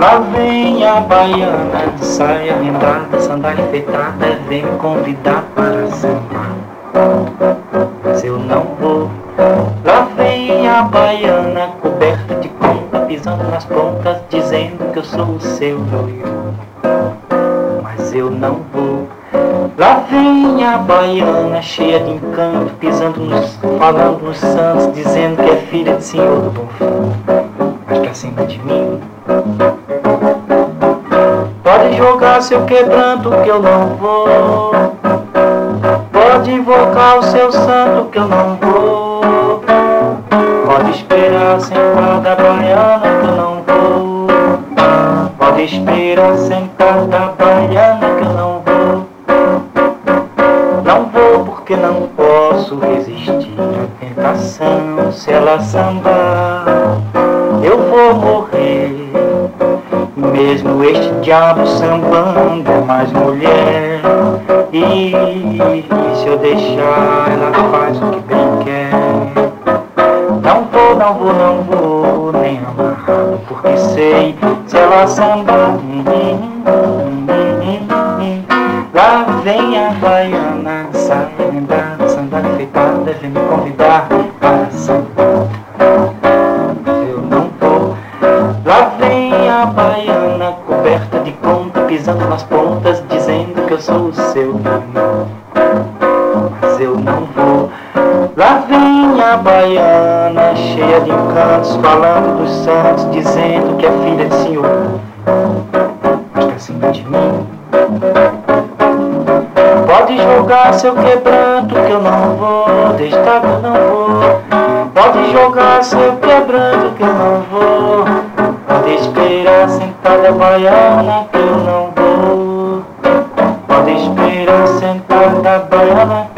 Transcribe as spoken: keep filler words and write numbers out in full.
Lá vem a baiana, saia rendada, sandália enfeitada, vem me convidar para sambar. Se eu não vou, lá vem a baiana, coberta de conta, pisando nas pontas, dizendo que eu sou o seu noivo. Mas eu não vou. Lá vem a baiana, cheia de encanto, pisando nos, falando nos santos, dizendo que é filha de senhor do bom fim. Mas pra cima de mim, pode jogar seu quebranto que eu não vou. Pode invocar o seu santo que eu não vou. Pode esperar sentada a baiana que eu não vou. Pode esperar sentada a baiana que eu não vou. Não vou porque não posso resistir à tentação. Se ela sambar, eu vou morrer. Mesmo este diabo sambando é mais mulher. E se eu deixar, ela faz o que bem quer. Não vou, não vou, não vou, nem amarrado, porque sei, se ela sambar, lá vem a baiana, saia rendada, sandália enfeitada, vem me convidar para sambar. Eu não vou. Lá vem a baiana, coberta de conta, pisando nas pontas, dizendo que eu sou o seu noivo. Mas eu não vou. Lá vem a baiana, cheia de encantos, falando dos santos, dizendo que é filha de senhor. Mas pra cima de mim, pode jogar seu quebranto que eu não vou. Deixar que eu não vou. Pode jogar seu quebranto que eu não vou. Pode esperar sentada a baiana que eu não vou. Pode esperar sentada a baiana